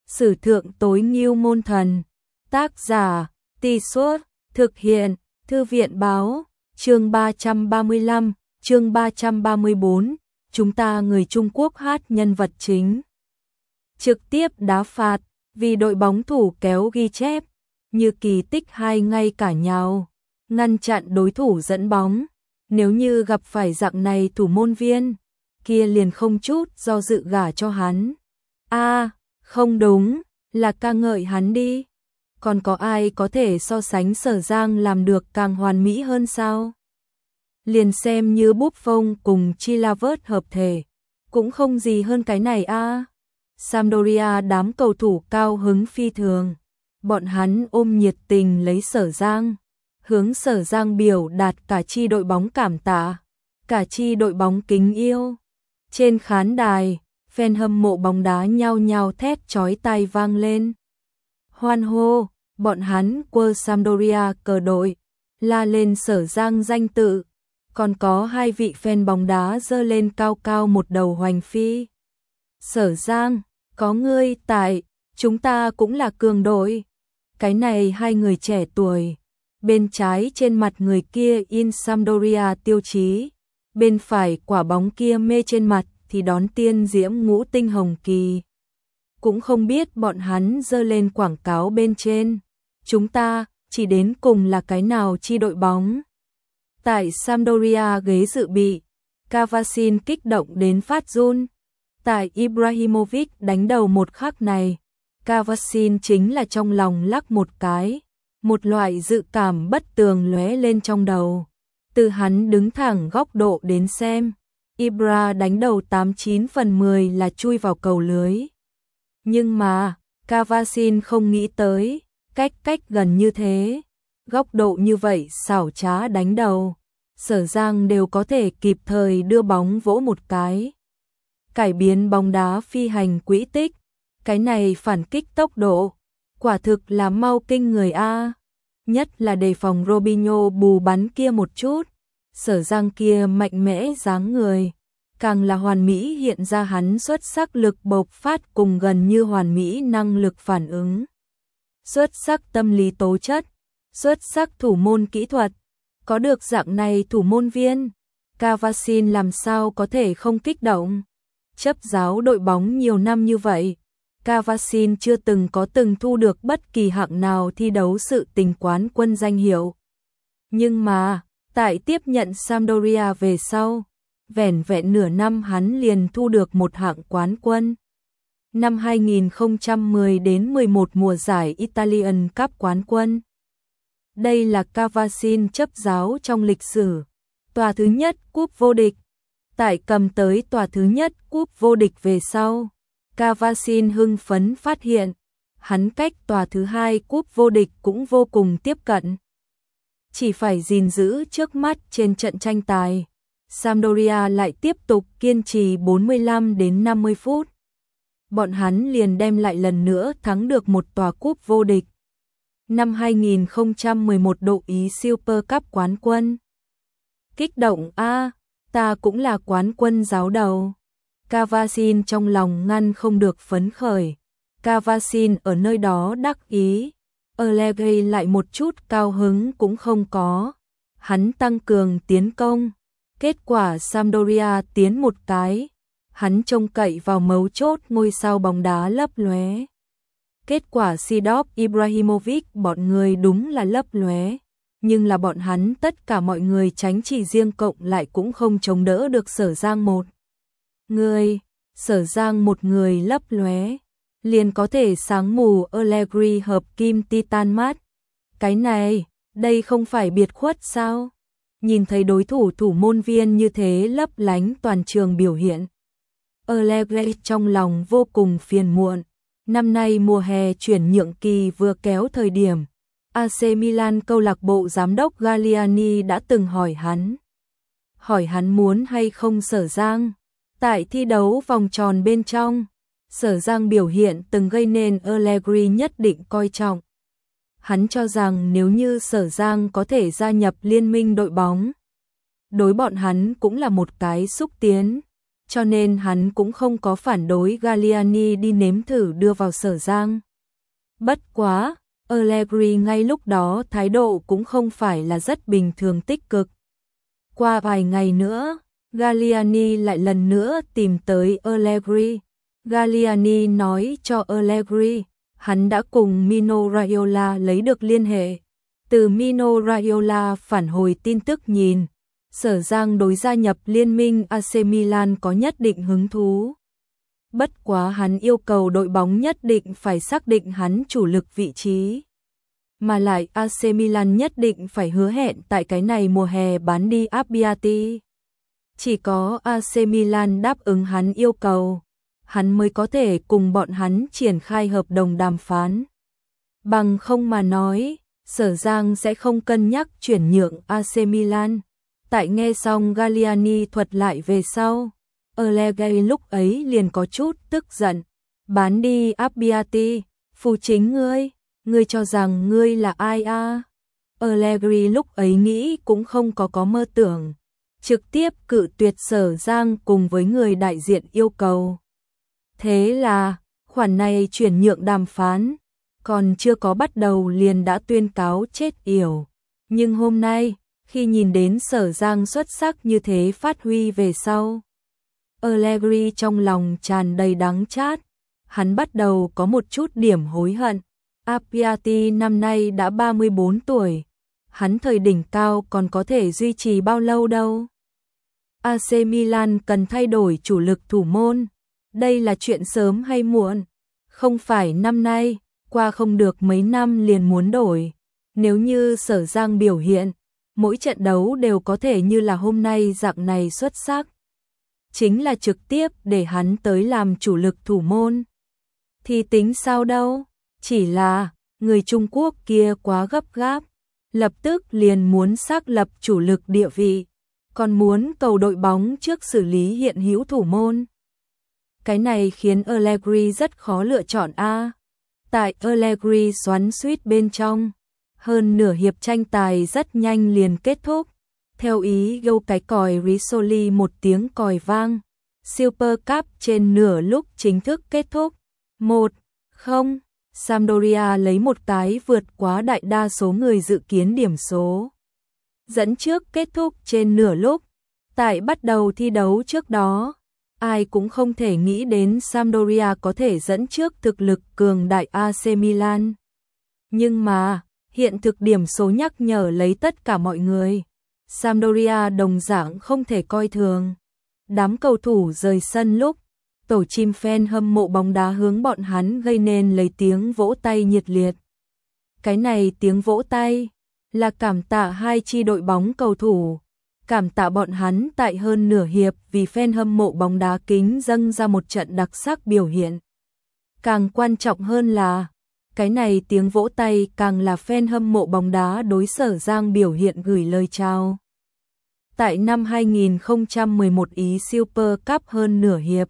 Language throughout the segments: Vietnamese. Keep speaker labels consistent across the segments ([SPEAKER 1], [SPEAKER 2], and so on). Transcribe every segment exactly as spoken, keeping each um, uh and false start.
[SPEAKER 1] Sử thượng tối ngưu môn thần. Tác giả, Tì Suốt, thực hiện, Thư viện báo, chương ba trăm ba mươi lăm, chương ba trăm ba mươi bốn, chúng ta người Trung Quốc hát nhân vật chính. Trực tiếp đá phạt, vì đội bóng thủ kéo ghi chép, như kỳ tích hai ngay cả nhào, ngăn chặn đối thủ dẫn bóng. Nếu như gặp phải dạng này thủ môn viên, kia liền không chút do dự gả cho hắn. A, à, không đúng, là ca ngợi hắn đi. Còn có ai có thể so sánh Sở Giang làm được càng hoàn mỹ hơn sao? Liền xem như Buffon cùng Chilavert hợp thể, cũng không gì hơn cái này a. À. Sampdoria đám cầu thủ cao hứng phi thường, bọn hắn ôm nhiệt tình lấy Sở Giang, hướng Sở Giang biểu đạt cả chi đội bóng cảm tạ, cả chi đội bóng kính yêu. Trên khán đài, fan hâm mộ bóng đá nhao nhao thét chói tai vang lên. Hoan hô, bọn hắn quơ Sampdoria cờ đội, la lên Sở Giang danh tự, còn có hai vị fan bóng đá giơ lên cao cao một đầu hoành phi. Sở Giang, có ngươi tại, chúng ta cũng là cường đội. Cái này hai người trẻ tuổi, bên trái trên mặt người kia in Sampdoria tiêu chí, bên phải quả bóng kia mê trên mặt thì đón tiên diễm ngũ tinh hồng kỳ. Cũng không biết bọn hắn giơ lên quảng cáo bên trên, chúng ta chỉ đến cùng là cái nào chi đội bóng. Tại Sampdoria ghế dự bị, Cavasin kích động đến phát run. Tại Ibrahimovic đánh đầu một khắc này, Cavasin chính là trong lòng lắc một cái, một loại dự cảm bất tường lóe lên trong đầu. Từ hắn đứng thẳng góc độ đến xem, Ibra đánh đầu tám chín phần mười là chui vào cầu lưới. Nhưng mà, Cavasin không nghĩ tới, cách cách gần như thế, góc độ như vậy xảo trá đánh đầu, Sở Giang đều có thể kịp thời đưa bóng vỗ một cái. Cải biến bóng đá phi hành quỹ tích, cái này phản kích tốc độ, quả thực là mau kinh người a. Nhất là đề phòng Robinho bù bắn kia một chút, Sở Giang kia mạnh mẽ dáng người, càng là hoàn mỹ hiện ra hắn xuất sắc lực bộc phát cùng gần như hoàn mỹ năng lực phản ứng. Xuất sắc tâm lý tố chất, xuất sắc thủ môn kỹ thuật, có được dạng này thủ môn viên, Cavasin làm sao có thể không kích động. Chấp giáo đội bóng nhiều năm như vậy, Cavasin chưa từng có từng thu được bất kỳ hạng nào thi đấu sự tình quán quân danh hiệu. Nhưng mà, tại tiếp nhận Sampdoria về sau, vẻn vẹn nửa năm hắn liền thu được một hạng quán quân. Năm hai nghìn không trăm mười đến mười một mùa giải Italian Cup quán quân. Đây là Cavasin chấp giáo trong lịch sử, tòa thứ nhất cúp vô địch. Tại cầm tới tòa thứ nhất cúp vô địch về sau, Cavasin hưng phấn phát hiện, hắn cách tòa thứ hai cúp vô địch cũng vô cùng tiếp cận. Chỉ phải gìn giữ trước mắt trên trận tranh tài, Sampdoria lại tiếp tục kiên trì bốn mươi lăm đến năm mươi phút. Bọn hắn liền đem lại lần nữa thắng được một tòa cúp vô địch. Năm hai nghìn không trăm mười một độ Ý Super Cup quán quân. Kích động a, ta cũng là quán quân giáo đầu. Cavasin trong lòng ngăn không được phấn khởi. Cavasin ở nơi đó đắc ý, Allegri lại một chút cao hứng cũng không có. Hắn tăng cường tiến công, kết quả Sampdoria tiến một cái, hắn trông cậy vào mấu chốt ngôi sao bóng đá lấp lóe. Kết quả Seedorf Ibrahimovic bọn người đúng là lấp lóe, nhưng là bọn hắn tất cả mọi người tránh chỉ riêng cộng lại cũng không chống đỡ được Sở Giang một người. Sở Giang một người lấp lóe, liền có thể sáng mù Allegri hợp kim titan mắt. Cái này, đây không phải biệt khuất sao? Nhìn thấy đối thủ thủ môn viên như thế lấp lánh toàn trường biểu hiện, Allegri trong lòng vô cùng phiền muộn. Năm nay mùa hè chuyển nhượng kỳ vừa kéo thời điểm, a xê Milan câu lạc bộ giám đốc Galliani đã từng hỏi hắn. Hỏi hắn muốn hay không Sở Giang. Tại thi đấu vòng tròn bên trong, Sở Giang biểu hiện từng gây nên Allegri nhất định coi trọng. Hắn cho rằng nếu như Sở Giang có thể gia nhập liên minh đội bóng, đối bọn hắn cũng là một cái xúc tiến. cho nên hắn cũng không có phản đối Galliani đi nếm thử đưa vào Sở Giang. Bất quá, Allegri ngay lúc đó thái độ cũng không phải là rất bình thường tích cực. Qua vài ngày nữa, Galliani lại lần nữa tìm tới Allegri. Galliani nói cho Allegri, hắn đã cùng Mino Raiola lấy được liên hệ. Từ Mino Raiola phản hồi tin tức nhìn, Sở Giang đối gia nhập liên minh a xê Milan có nhất định hứng thú. Bất quá hắn yêu cầu đội bóng nhất định phải xác định hắn chủ lực vị trí. Mà lại a xê Milan nhất định phải hứa hẹn tại cái này mùa hè bán đi Abbiati. Chỉ có a xê Milan đáp ứng hắn yêu cầu, hắn mới có thể cùng bọn hắn triển khai hợp đồng đàm phán. Bằng không mà nói, Sở Giang sẽ không cân nhắc chuyển nhượng a xê Milan. Tại nghe xong Galliani thuật lại về sau, Allegri lúc ấy liền có chút tức giận. Bán đi Abbiati, phù chính ngươi, ngươi cho rằng ngươi là ai a? À? Allegri lúc ấy nghĩ cũng không có có mơ tưởng, trực tiếp cự tuyệt Sở Giang cùng với người đại diện yêu cầu. Thế là, khoản này chuyển nhượng đàm phán, còn chưa có bắt đầu liền đã tuyên cáo chết yểu. Nhưng hôm nay, khi nhìn đến Sở Giang xuất sắc như thế phát huy về sau, Allegri trong lòng tràn đầy đắng chát, hắn bắt đầu có một chút điểm hối hận. Abbiati năm nay đã ba mươi bốn tuổi, hắn thời đỉnh cao còn có thể duy trì bao lâu đâu. a xê Milan cần thay đổi chủ lực thủ môn, đây là chuyện sớm hay muộn, không phải năm nay, qua không được mấy năm liền muốn đổi. Nếu như Sở Giang biểu hiện, mỗi trận đấu đều có thể như là hôm nay dạng này xuất sắc, chính là trực tiếp để hắn tới làm chủ lực thủ môn. Thì tính sao đâu, chỉ là người Trung Quốc kia quá gấp gáp, lập tức liền muốn xác lập chủ lực địa vị, còn muốn cầu đội bóng trước xử lý hiện hữu thủ môn. Cái này khiến Allegri rất khó lựa chọn a. Tại Allegri xoắn xuýt bên trong, hơn nửa hiệp tranh tài rất nhanh liền kết thúc. Theo ý gâu cái còi Risoli một tiếng còi vang, Super Cup trên nửa lúc chính thức kết thúc. một không, Sampdoria lấy một cái vượt quá đại đa số người dự kiến điểm số. Dẫn trước kết thúc trên nửa lúc. Tại bắt đầu thi đấu trước đó, ai cũng không thể nghĩ đến Sampdoria có thể dẫn trước thực lực cường đại a xê Milan. Nhưng mà, hiện thực điểm số nhắc nhở lấy tất cả mọi người. Sampdoria đồng dạng không thể coi thường. Đám cầu thủ rời sân lúc, tổ chim fan hâm mộ bóng đá hướng bọn hắn gây nên lấy tiếng vỗ tay nhiệt liệt. Cái này tiếng vỗ tay là cảm tạ hai chi đội bóng cầu thủ, cảm tạ bọn hắn tại hơn nửa hiệp vì fan hâm mộ bóng đá kính dâng ra một trận đặc sắc biểu hiện. Càng quan trọng hơn là, cái này tiếng vỗ tay càng là fan hâm mộ bóng đá đối Sở Giang biểu hiện gửi lời chào. Tại năm hai nghìn không trăm mười một Ý Super Cup hơn nửa hiệp,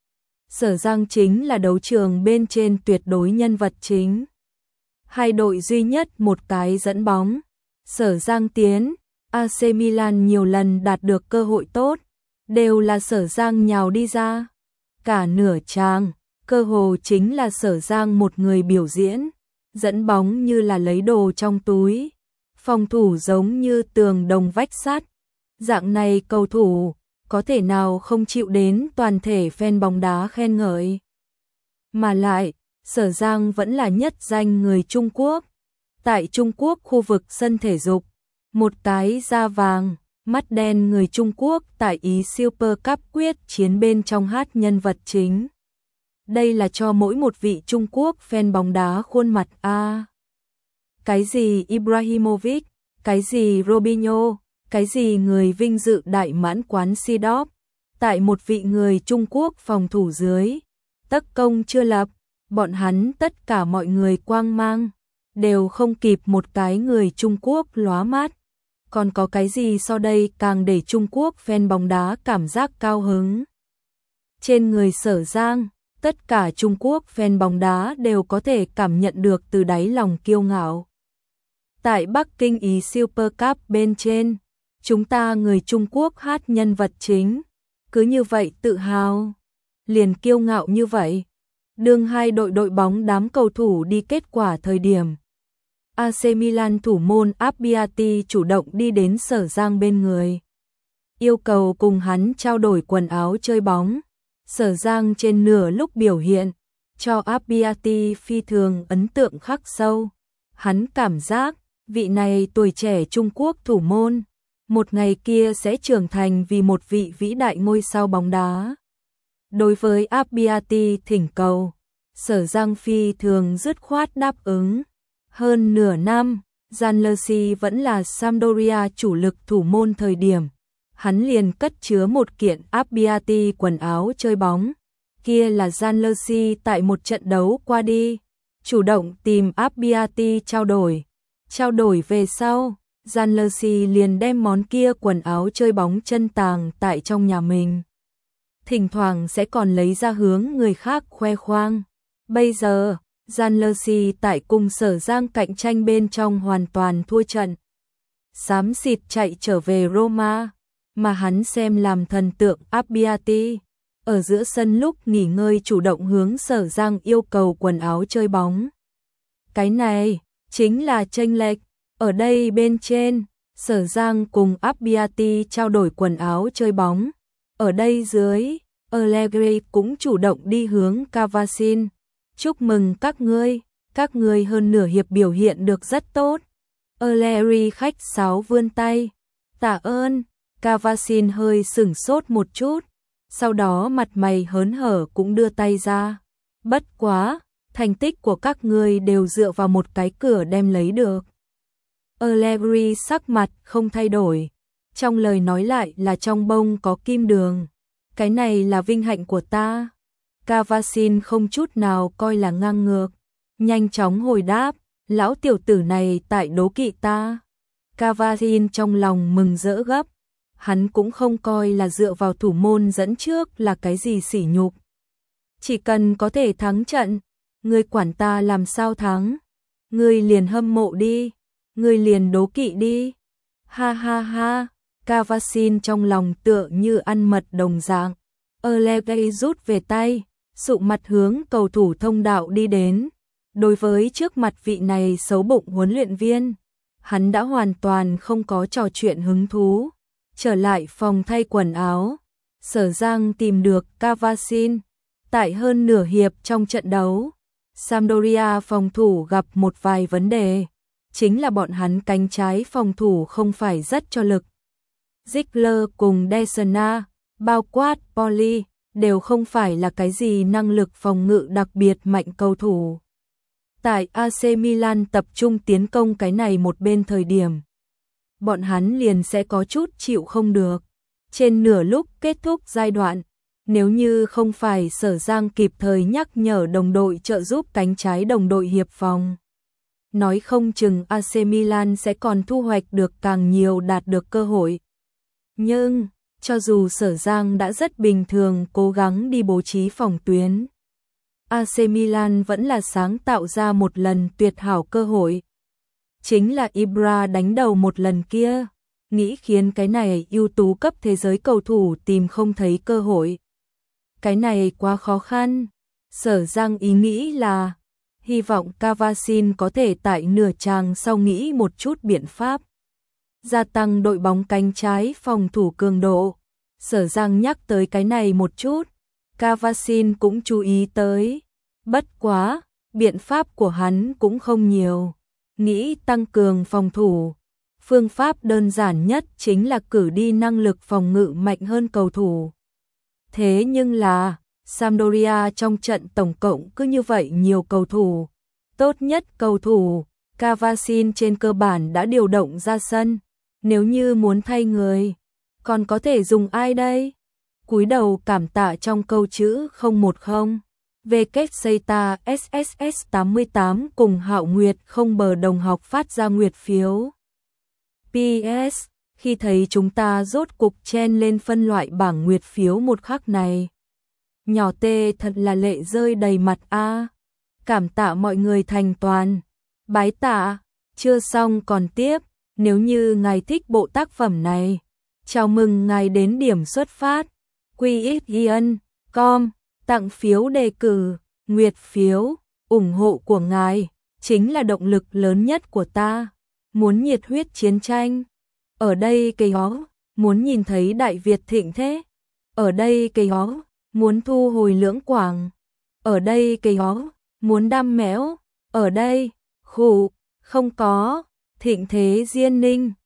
[SPEAKER 1] Sở Giang chính là đấu trường bên trên tuyệt đối nhân vật chính. Hai đội duy nhất một cái dẫn bóng, Sở Giang tiến, a xê Milan nhiều lần đạt được cơ hội tốt, đều là Sở Giang nhào đi ra. Cả nửa trang, cơ hồ chính là Sở Giang một người biểu diễn, dẫn bóng như là lấy đồ trong túi, phòng thủ giống như tường đồng vách sắt. Dạng này cầu thủ, có thể nào không chịu đến toàn thể fan bóng đá khen ngợi. Mà lại, Sở Giang vẫn là nhất danh người Trung Quốc. Tại Trung Quốc khu vực sân thể dục, một cái da vàng, mắt đen người Trung Quốc tại Ý Super Cup quyết chiến bên trong hát nhân vật chính. Đây là cho mỗi một vị Trung Quốc fan bóng đá khuôn mặt a. À, cái gì Ibrahimovic, cái gì Robinho, cái gì người vinh dự đại mãn quán Sidorf, tại một vị người Trung Quốc phòng thủ dưới, tất công chưa lập, bọn hắn tất cả mọi người quang mang, đều không kịp một cái người Trung Quốc lóa mắt. Còn có cái gì so đây càng để Trung Quốc fan bóng đá cảm giác cao hứng. Trên người Sở Giang, tất cả Trung Quốc fan bóng đá đều có thể cảm nhận được từ đáy lòng kiêu ngạo. Tại Bắc Kinh Ý Super Cup bên trên, chúng ta người Trung Quốc hát nhân vật chính, cứ như vậy tự hào, liền kiêu ngạo như vậy. Đương hai đội đội bóng đám cầu thủ đi kết quả thời điểm, a xê Milan thủ môn Abbiati chủ động đi đến Sở Giang bên người, yêu cầu cùng hắn trao đổi quần áo chơi bóng. Sở Giang trên nửa lúc biểu hiện, cho Abbiati phi thường ấn tượng khắc sâu. Hắn cảm giác, vị này tuổi trẻ Trung Quốc thủ môn, một ngày kia sẽ trưởng thành vì một vị vĩ đại ngôi sao bóng đá. Đối với Abbiati thỉnh cầu, Sở Giang phi thường dứt khoát đáp ứng. Hơn nửa năm, Gianluigi vẫn là Sampdoria chủ lực thủ môn thời điểm, hắn liền cất chứa một kiện Abbiati quần áo chơi bóng. Kia là Gianluigi tại một trận đấu qua đi, chủ động tìm Abbiati trao đổi. Trao đổi về sau, Gianluigi liền đem món kia quần áo chơi bóng chân tàng tại trong nhà mình. Thỉnh thoảng sẽ còn lấy ra hướng người khác khoe khoang. Bây giờ, Gianluigi tại cùng Sở Giang cạnh tranh bên trong hoàn toàn thua trận. Xám xịt chạy trở về Roma, mà hắn xem làm thần tượng Abbiati. Ở giữa sân lúc nghỉ ngơi chủ động hướng Sở Giang yêu cầu quần áo chơi bóng. Cái này, chính là chênh lệch. Ở đây bên trên, Sở Giang cùng Abbiati trao đổi quần áo chơi bóng. Ở đây dưới, Allegri cũng chủ động đi hướng Cavasin. Chúc mừng các ngươi, các ngươi hơn nửa hiệp biểu hiện được rất tốt. Allegri khách sáo vươn tay. Tạ ơn. Cavasin hơi sửng sốt một chút, sau đó mặt mày hớn hở cũng đưa tay ra. Bất quá, thành tích của các ngươi đều dựa vào một cái cửa đem lấy được. Allegri sắc mặt không thay đổi, trong lời nói lại là trong bông có kim đường. Cái này là vinh hạnh của ta. Cavasin không chút nào coi là ngang ngược, nhanh chóng hồi đáp, lão tiểu tử này tại đố kỵ ta. Cavasin trong lòng mừng rỡ gấp, hắn cũng không coi là dựa vào thủ môn dẫn trước là cái gì sỉ nhục. Chỉ cần có thể thắng trận, ngươi quản ta làm sao thắng, ngươi liền hâm mộ đi, ngươi liền đố kỵ đi. Ha ha ha, Cavasin trong lòng tựa như ăn mật đồng dạng. Allegri rút về tay, sụ mặt hướng cầu thủ thông đạo đi đến. Đối với trước mặt vị này xấu bụng huấn luyện viên, hắn đã hoàn toàn không có trò chuyện hứng thú. Trở lại phòng thay quần áo, Sở Giang tìm được Cavasin. Tại hơn nửa hiệp trong trận đấu, Sampdoria phòng thủ gặp một vài vấn đề, chính là bọn hắn cánh trái phòng thủ không phải rất cho lực. Ziegler cùng Desna, bao quát Poli, đều không phải là cái gì năng lực phòng ngự đặc biệt mạnh cầu thủ. Tại a xê Milan tập trung tiến công cái này một bên thời điểm, bọn hắn liền sẽ có chút chịu không được. Trên nửa lúc kết thúc giai đoạn, nếu như không phải Sở Giang kịp thời nhắc nhở đồng đội trợ giúp cánh trái đồng đội hiệp phòng, nói không chừng a xê Milan sẽ còn thu hoạch được càng nhiều đạt được cơ hội. Nhưng, cho dù Sở Giang đã rất bình thường cố gắng đi bố trí phòng tuyến, a xê Milan vẫn là sáng tạo ra một lần tuyệt hảo cơ hội. Chính là Ibra đánh đầu một lần kia, nghĩ khiến cái này ưu tú cấp thế giới cầu thủ tìm không thấy cơ hội. Cái này quá khó khăn. Sở Giang ý nghĩ là, hy vọng Cavasin có thể tại nửa chàng sau nghĩ một chút biện pháp, gia tăng đội bóng cánh trái phòng thủ cường độ. Sở Giang nhắc tới cái này một chút, Cavasin cũng chú ý tới. Bất quá, biện pháp của hắn cũng không nhiều. Nghĩ tăng cường phòng thủ, phương pháp đơn giản nhất chính là cử đi năng lực phòng ngự mạnh hơn cầu thủ. Thế nhưng là, Sampdoria trong trận tổng cộng cứ như vậy nhiều cầu thủ. Tốt nhất cầu thủ, Cavasin trên cơ bản đã điều động ra sân. Nếu như muốn thay người, còn có thể dùng ai đây? Cúi đầu cảm tạ trong câu chữ không một không. vê kép Seita ét ét ét tám mươi tám cùng Hạo Nguyệt không bờ đồng học phát ra nguyệt phiếu. pê ét, khi thấy chúng ta rốt cục chen lên phân loại bảng nguyệt phiếu một khắc này, nhỏ tê thật là lệ rơi đầy mặt a. Cảm tạ mọi người thành toàn. Bái tạ, chưa xong còn tiếp. Nếu như ngài thích bộ tác phẩm này, chào mừng ngài đến điểm xuất phát. quy ít yên, com, tặng phiếu đề cử, nguyệt phiếu, ủng hộ của ngài, chính là động lực lớn nhất của ta. Muốn nhiệt huyết chiến tranh. Ở đây cây ó, muốn nhìn thấy Đại Việt thịnh thế. Ở đây cây ó, muốn thu hồi Lưỡng Quảng. Ở đây cây ó, muốn đam mẽo. Ở đây, khủ, không có, thịnh thế Diên Ninh.